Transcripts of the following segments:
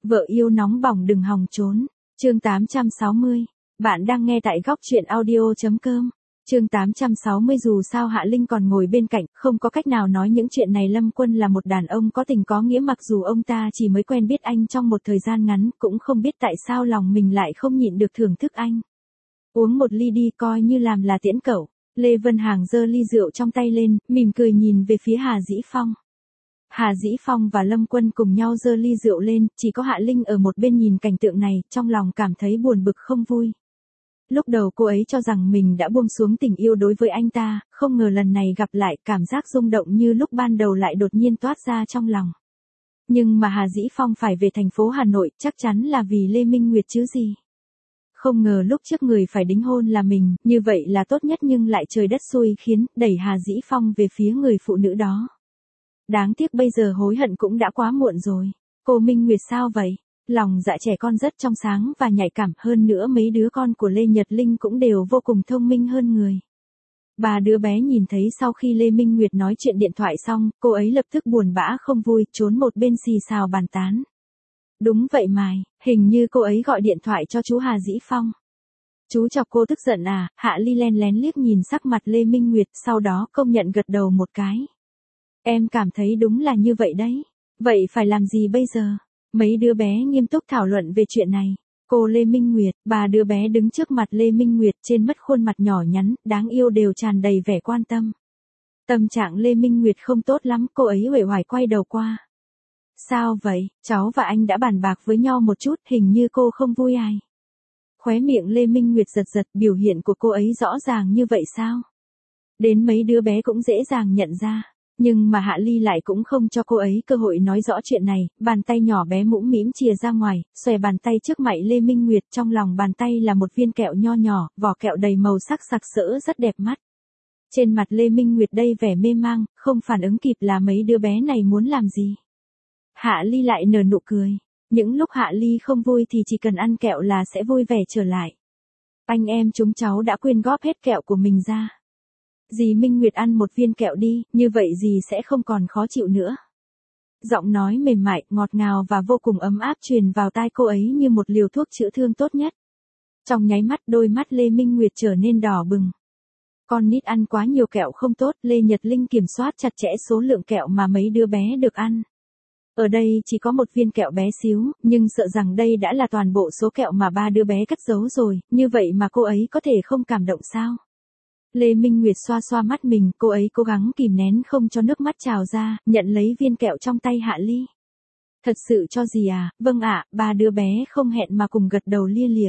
Vợ yêu nóng bỏng đừng hòng trốn. Chương 860. Bạn đang nghe tại góc truyện audio.com. Chương 860. Dù sao Hạ Linh còn ngồi bên cạnh, không có cách nào nói những chuyện này. Lâm Quân là một đàn ông có tình có nghĩa, mặc dù ông ta chỉ mới quen biết anh trong một thời gian ngắn, cũng không biết tại sao lòng mình lại không nhịn được thưởng thức anh. Uống một ly đi, coi như làm là tiễn cậu. Lê Vân Hàng giơ ly rượu trong tay lên, mỉm cười nhìn về phía Hà Dĩ Phong. Hà Dĩ Phong và Lâm Quân cùng nhau giơ ly rượu lên, chỉ có Hạ Linh ở một bên nhìn cảnh tượng này, trong lòng cảm thấy buồn bực không vui. Lúc đầu cô ấy cho rằng mình đã buông xuống tình yêu đối với anh ta, không ngờ lần này gặp lại, cảm giác rung động như lúc ban đầu lại đột nhiên toát ra trong lòng. Nhưng mà Hà Dĩ Phong phải về thành phố Hà Nội, chắc chắn là vì Lê Minh Nguyệt chứ gì. Không ngờ lúc trước người phải đính hôn là mình, như vậy là tốt nhất, nhưng lại trời đất xui khiến, đẩy Hà Dĩ Phong về phía người phụ nữ đó. Đáng tiếc bây giờ hối hận cũng đã quá muộn rồi. Cô Minh Nguyệt sao vậy? Lòng dạ trẻ con rất trong sáng và nhạy cảm, hơn nữa mấy đứa con của Lê Nhật Linh cũng đều vô cùng thông minh hơn người. Ba đứa bé nhìn thấy sau khi Lê Minh Nguyệt nói chuyện điện thoại xong, cô ấy lập tức buồn bã không vui, trốn một bên xì xào bàn tán. Đúng vậy Mài, hình như cô ấy gọi điện thoại cho chú Hà Dĩ Phong. Chú chọc cô tức giận à? Hạ Ly len lén liếc nhìn sắc mặt Lê Minh Nguyệt, sau đó công nhận gật đầu một cái. Em cảm thấy đúng là như vậy đấy. Vậy phải làm gì bây giờ? Mấy đứa bé nghiêm túc thảo luận về chuyện này. Cô Lê Minh Nguyệt, ba đứa bé đứng trước mặt Lê Minh Nguyệt, trên mất khuôn mặt nhỏ nhắn, đáng yêu đều tràn đầy vẻ quan tâm. Tâm trạng Lê Minh Nguyệt không tốt lắm, cô ấy uể oải quay đầu qua. Sao vậy, cháu và anh đã bàn bạc với nhau một chút, hình như cô không vui ai. Khóe miệng Lê Minh Nguyệt giật giật, biểu hiện của cô ấy rõ ràng như vậy sao? Đến mấy đứa bé cũng dễ dàng nhận ra. Nhưng mà Hạ Ly lại cũng không cho cô ấy cơ hội nói rõ chuyện này, bàn tay nhỏ bé mũm mĩm chìa ra ngoài, xòe bàn tay trước mặt Lê Minh Nguyệt, trong lòng bàn tay là một viên kẹo nho nhỏ, vỏ kẹo đầy màu sắc sặc sỡ rất đẹp mắt. Trên mặt Lê Minh Nguyệt đây vẻ mê mang, không phản ứng kịp là mấy đứa bé này muốn làm gì. Hạ Ly lại nở nụ cười. Những lúc Hạ Ly không vui thì chỉ cần ăn kẹo là sẽ vui vẻ trở lại. Anh em chúng cháu đã quyên góp hết kẹo của mình ra. Dì Minh Nguyệt ăn một viên kẹo đi, như vậy dì sẽ không còn khó chịu nữa. Giọng nói mềm mại, ngọt ngào và vô cùng ấm áp truyền vào tai cô ấy như một liều thuốc chữa thương tốt nhất. Trong nháy mắt đôi mắt Lê Minh Nguyệt trở nên đỏ bừng. Con nít ăn quá nhiều kẹo không tốt, Lê Nhật Linh kiểm soát chặt chẽ số lượng kẹo mà mấy đứa bé được ăn. Ở đây chỉ có một viên kẹo bé xíu, nhưng sợ rằng đây đã là toàn bộ số kẹo mà ba đứa bé cất giấu rồi, như vậy mà cô ấy có thể không cảm động sao? Lê Minh Nguyệt xoa xoa mắt mình, cô ấy cố gắng kìm nén không cho nước mắt trào ra, nhận lấy viên kẹo trong tay Hạ Ly. Thật sự cho gì à? Vâng ạ, ba đứa bé không hẹn mà cùng gật đầu lia lịa.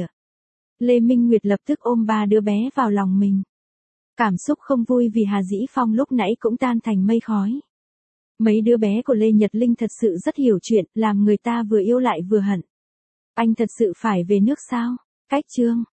Lê Minh Nguyệt lập tức ôm ba đứa bé vào lòng mình. Cảm xúc không vui vì Hà Dĩ Phong lúc nãy cũng tan thành mây khói. Mấy đứa bé của Lê Nhật Linh thật sự rất hiểu chuyện, làm người ta vừa yêu lại vừa hận. Anh thật sự phải về nước sao? Cách chương.